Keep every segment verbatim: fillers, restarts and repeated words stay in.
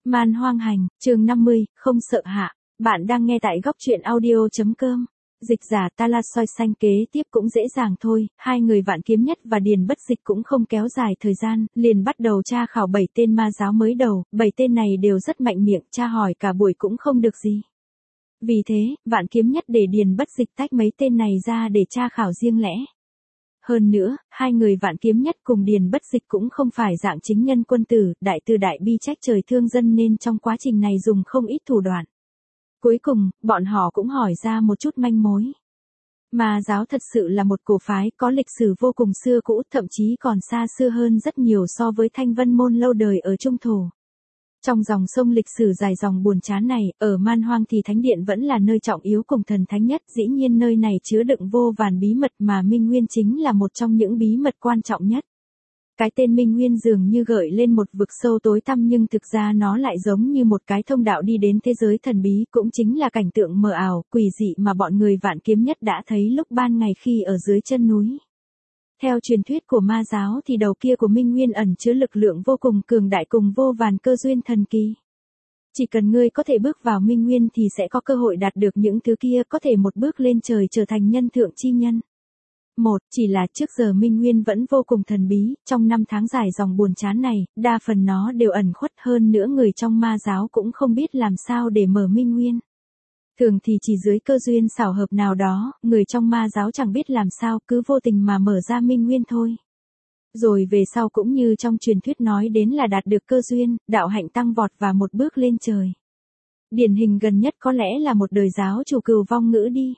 Man hoang hành, chương năm mươi, không sợ hạ. Bạn đang nghe tại góc truyện audio.com. Dịch giả ta la soi xanh kế tiếp cũng dễ dàng thôi, hai người Vạn Kiếm Nhất và Điền Bất Dịch cũng không kéo dài thời gian, liền bắt đầu tra khảo bảy tên ma giáo mới đầu, bảy tên này đều rất mạnh miệng, tra hỏi cả buổi cũng không được gì. Vì thế, Vạn Kiếm Nhất để Điền Bất Dịch tách mấy tên này ra để tra khảo riêng lẻ. Hơn nữa, hai người Vạn Kiếm Nhất cùng Điền Bất Dịch cũng không phải dạng chính nhân quân tử, đại từ đại bi trách trời thương dân nên trong quá trình này dùng không ít thủ đoạn. Cuối cùng, bọn họ cũng hỏi ra một chút manh mối. Ma giáo thật sự là một cổ phái có lịch sử vô cùng xưa cũ, thậm chí còn xa xưa hơn rất nhiều so với Thanh Vân môn lâu đời ở Trung Thổ. Trong dòng sông lịch sử dài dòng buồn chán này, ở Man Hoang thì thánh điện vẫn là nơi trọng yếu cùng thần thánh nhất, dĩ nhiên nơi này chứa đựng vô vàn bí mật mà Minh Nguyên chính là một trong những bí mật quan trọng nhất. Cái tên Minh Nguyên dường như gợi lên một vực sâu tối tăm nhưng thực ra nó lại giống như một cái thông đạo đi đến thế giới thần bí, cũng chính là cảnh tượng mờ ảo, quỷ dị mà bọn người Vạn Kiếm Nhất đã thấy lúc ban ngày khi ở dưới chân núi. Theo truyền thuyết của ma giáo thì đầu kia của Minh Nguyên ẩn chứa lực lượng vô cùng cường đại cùng vô vàn cơ duyên thần kỳ. Chỉ cần ngươi có thể bước vào Minh Nguyên thì sẽ có cơ hội đạt được những thứ kia, có thể một bước lên trời trở thành nhân thượng chi nhân. Một, chỉ là trước giờ Minh Nguyên vẫn vô cùng thần bí, trong năm tháng dài dòng buồn chán này, đa phần nó đều ẩn khuất, hơn nữa người trong ma giáo cũng không biết làm sao để mở Minh Nguyên. Thường thì chỉ dưới cơ duyên xảo hợp nào đó, người trong ma giáo chẳng biết làm sao, cứ vô tình mà mở ra Minh Nguyên thôi. Rồi về sau cũng như trong truyền thuyết nói đến là đạt được cơ duyên, đạo hạnh tăng vọt và một bước lên trời. Điển hình gần nhất có lẽ là một đời giáo chủ Cừu Vong Ngữ đi.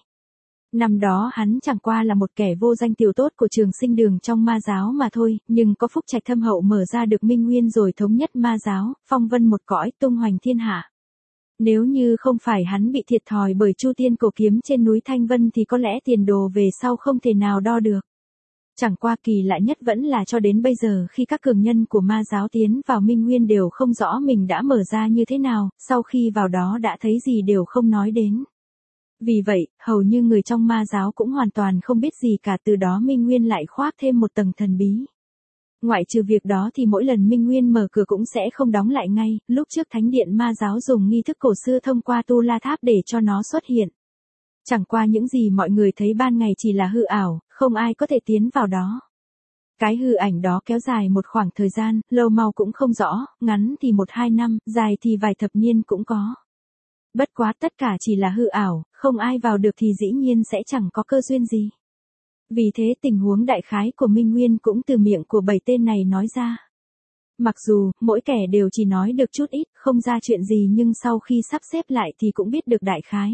Năm đó hắn chẳng qua là một kẻ vô danh tiểu tốt của Trường Sinh Đường trong ma giáo mà thôi, nhưng có phúc trạch thâm hậu mở ra được Minh Nguyên rồi thống nhất ma giáo, phong vân một cõi, tung hoành thiên hạ. Nếu như không phải hắn bị thiệt thòi bởi Chu Tiên cổ kiếm trên núi Thanh Vân thì có lẽ tiền đồ về sau không thể nào đo được. Chẳng qua kỳ lạ nhất vẫn là cho đến bây giờ khi các cường nhân của ma giáo tiến vào Minh Nguyên đều không rõ mình đã mở ra như thế nào, sau khi vào đó đã thấy gì đều không nói đến. Vì vậy, hầu như người trong ma giáo cũng hoàn toàn không biết gì cả, từ đó Minh Nguyên lại khoác thêm một tầng thần bí. Ngoại trừ việc đó thì mỗi lần Minh Nguyên mở cửa cũng sẽ không đóng lại ngay, lúc trước thánh điện ma giáo dùng nghi thức cổ xưa thông qua tu la tháp để cho nó xuất hiện. Chẳng qua những gì mọi người thấy ban ngày chỉ là hư ảo, không ai có thể tiến vào đó. Cái hư ảnh đó kéo dài một khoảng thời gian, lâu mau cũng không rõ, ngắn thì một hai năm, dài thì vài thập niên cũng có. Bất quá tất cả chỉ là hư ảo, không ai vào được thì dĩ nhiên sẽ chẳng có cơ duyên gì. Vì thế tình huống đại khái của Minh Nguyên cũng từ miệng của bảy tên này nói ra. Mặc dù, mỗi kẻ đều chỉ nói được chút ít, không ra chuyện gì nhưng sau khi sắp xếp lại thì cũng biết được đại khái.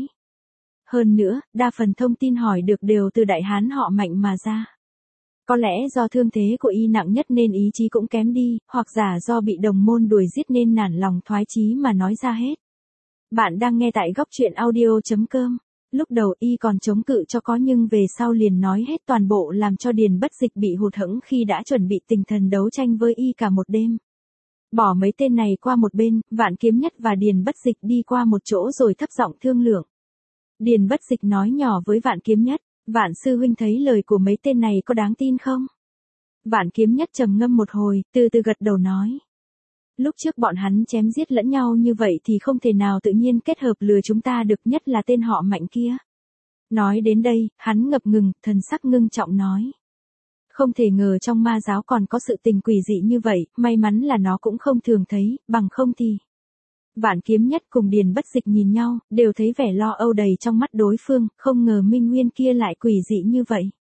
Hơn nữa, đa phần thông tin hỏi được đều từ đại hán họ Mạnh mà ra. Có lẽ do thương thế của y nặng nhất nên ý chí cũng kém đi, hoặc giả do bị đồng môn đuổi giết nên nản lòng thoái chí mà nói ra hết. Bạn đang nghe tại góc truyện audio.com. Lúc đầu y còn chống cự cho có nhưng về sau liền nói hết toàn bộ làm cho Điền Bất Dịch bị hụt hẫng khi đã chuẩn bị tinh thần đấu tranh với y cả một đêm. Bỏ mấy tên này qua một bên, Vạn Kiếm Nhất và Điền Bất Dịch đi qua một chỗ rồi thấp giọng thương lượng. Điền Bất Dịch nói nhỏ với Vạn Kiếm Nhất, Vạn sư huynh thấy lời của mấy tên này có đáng tin không? Vạn Kiếm Nhất trầm ngâm một hồi, từ từ gật đầu nói. Lúc trước bọn hắn chém giết lẫn nhau như vậy thì không thể nào tự nhiên kết hợp lừa chúng ta được, nhất là tên họ Mạnh kia. Nói đến đây, hắn ngập ngừng, thần sắc ngưng trọng nói. Không thể ngờ trong ma giáo còn có sự tình quỷ dị như vậy, may mắn là nó cũng không thường thấy, bằng không thì. Vạn Kiếm Nhất cùng Điền Bất Dịch nhìn nhau, đều thấy vẻ lo âu đầy trong mắt đối phương, không ngờ Minh Nguyên kia lại quỷ dị như vậy.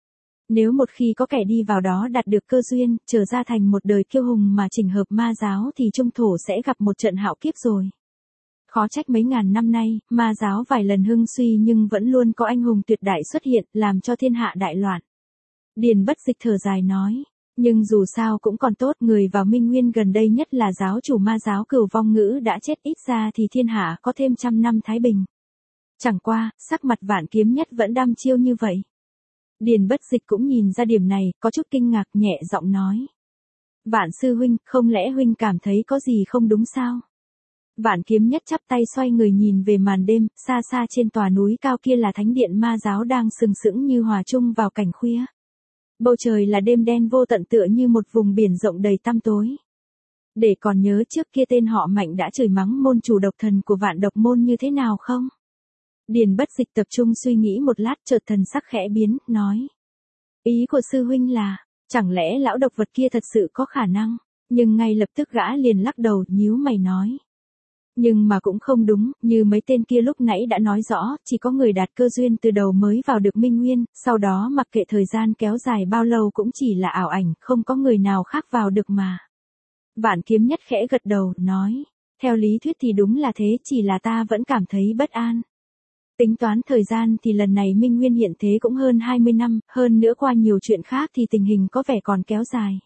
Nếu một khi có kẻ đi vào đó đạt được cơ duyên, trở ra thành một đời kiêu hùng mà chỉnh hợp ma giáo thì Trung Thổ sẽ gặp một trận hạo kiếp rồi. Khó trách mấy ngàn năm nay, ma giáo vài lần hưng suy nhưng vẫn luôn có anh hùng tuyệt đại xuất hiện, làm cho thiên hạ đại loạn. Điền Bất Dịch thở dài nói, nhưng dù sao cũng còn tốt, người vào Minh Nguyên gần đây nhất là giáo chủ ma giáo Cừu Vong Ngữ đã chết, ít ra thì thiên hạ có thêm trăm năm thái bình. Chẳng qua, sắc mặt Vạn Kiếm Nhất vẫn đăm chiêu như vậy. Điền Bất Dịch cũng nhìn ra điểm này, có chút kinh ngạc, nhẹ giọng nói. Vạn sư huynh, không lẽ huynh cảm thấy có gì không đúng sao? Vạn Kiếm Nhất chắp tay xoay người nhìn về màn đêm, xa xa trên tòa núi cao kia là thánh điện ma giáo đang sừng sững như hòa chung vào cảnh khuya. Bầu trời là đêm đen vô tận tựa như một vùng biển rộng đầy tăm tối. Để còn nhớ trước kia tên họ Mạnh đã chửi mắng môn chủ độc thần của vạn độc môn như thế nào không? Điền Bất Dịch tập trung suy nghĩ một lát chợt thần sắc khẽ biến, nói. Ý của sư huynh là, chẳng lẽ lão độc vật kia thật sự có khả năng? Nhưng ngay lập tức gã liền lắc đầu, nhíu mày nói. Nhưng mà cũng không đúng, như mấy tên kia lúc nãy đã nói rõ, chỉ có người đạt cơ duyên từ đầu mới vào được Minh Nguyên, sau đó mặc kệ thời gian kéo dài bao lâu cũng chỉ là ảo ảnh, không có người nào khác vào được mà. Vạn Kiếm Nhất khẽ gật đầu, nói. Theo lý thuyết thì đúng là thế, chỉ là ta vẫn cảm thấy bất an. Tính toán thời gian thì lần này Minh Nguyên hiện thế cũng hơn hai mươi năm, hơn nữa qua nhiều chuyện khác thì tình hình có vẻ còn kéo dài.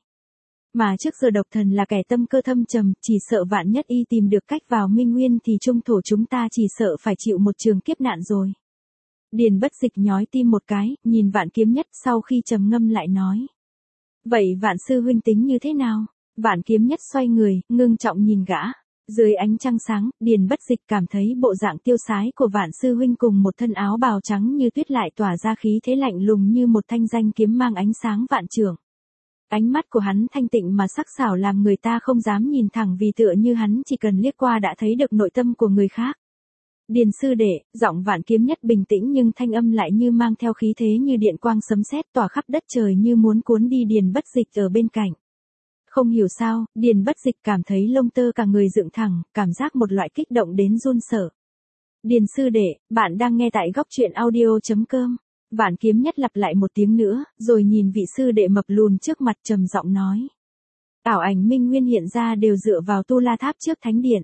Mà trước giờ độc thần là kẻ tâm cơ thâm trầm, chỉ sợ vạn nhất y tìm được cách vào Minh Nguyên thì trung thổ chúng ta chỉ sợ phải chịu một trường kiếp nạn rồi. Điền Bất Dịch nhói tim một cái, nhìn Vạn Kiếm Nhất sau khi trầm ngâm lại nói. Vậy Vạn sư huynh tính như thế nào? Vạn Kiếm Nhất xoay người, ngưng trọng nhìn gã. Dưới ánh trăng sáng, Điền Bất Dịch cảm thấy bộ dạng tiêu sái của Vạn sư huynh cùng một thân áo bào trắng như tuyết lại tỏa ra khí thế lạnh lùng như một thanh danh kiếm mang ánh sáng vạn trượng. Ánh mắt của hắn thanh tịnh mà sắc sảo làm người ta không dám nhìn thẳng vì tựa như hắn chỉ cần liếc qua đã thấy được nội tâm của người khác. Điền sư đệ, giọng Vạn Kiếm Nhất bình tĩnh nhưng thanh âm lại như mang theo khí thế như điện quang sấm sét tỏa khắp đất trời như muốn cuốn đi Điền Bất Dịch ở bên cạnh. Không hiểu sao, Điền Bất Dịch cảm thấy lông tơ cả người dựng thẳng, cảm giác một loại kích động đến run sợ. Điền sư đệ, bạn đang nghe tại góc truyện audio chấm com. Vạn Kiếm Nhất lặp lại một tiếng nữa, rồi nhìn vị sư đệ mập lùn trước mặt trầm giọng nói. Ảo ảnh Minh Nguyên hiện ra đều dựa vào Tu La Tháp trước thánh điện.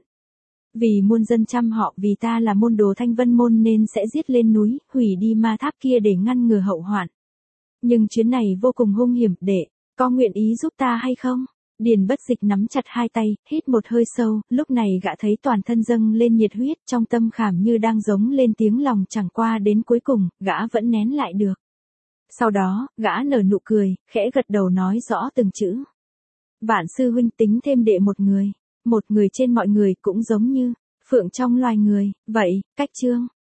Vì muôn dân chăm họ, vì ta là môn đồ Thanh Vân môn nên sẽ giết lên núi, hủy đi ma tháp kia để ngăn ngừa hậu hoạn. Nhưng chuyến này vô cùng hung hiểm, đệ, có nguyện ý giúp ta hay không? Điền Bất Dịch nắm chặt hai tay, hít một hơi sâu, lúc này gã thấy toàn thân dâng lên nhiệt huyết, trong tâm khảm như đang giống lên tiếng lòng, chẳng qua đến cuối cùng, gã vẫn nén lại được. Sau đó, gã nở nụ cười, khẽ gật đầu nói rõ từng chữ. Vạn sư huynh tính thêm đệ một người, một người trên mọi người cũng giống như phượng trong loài người, vậy, cách chương.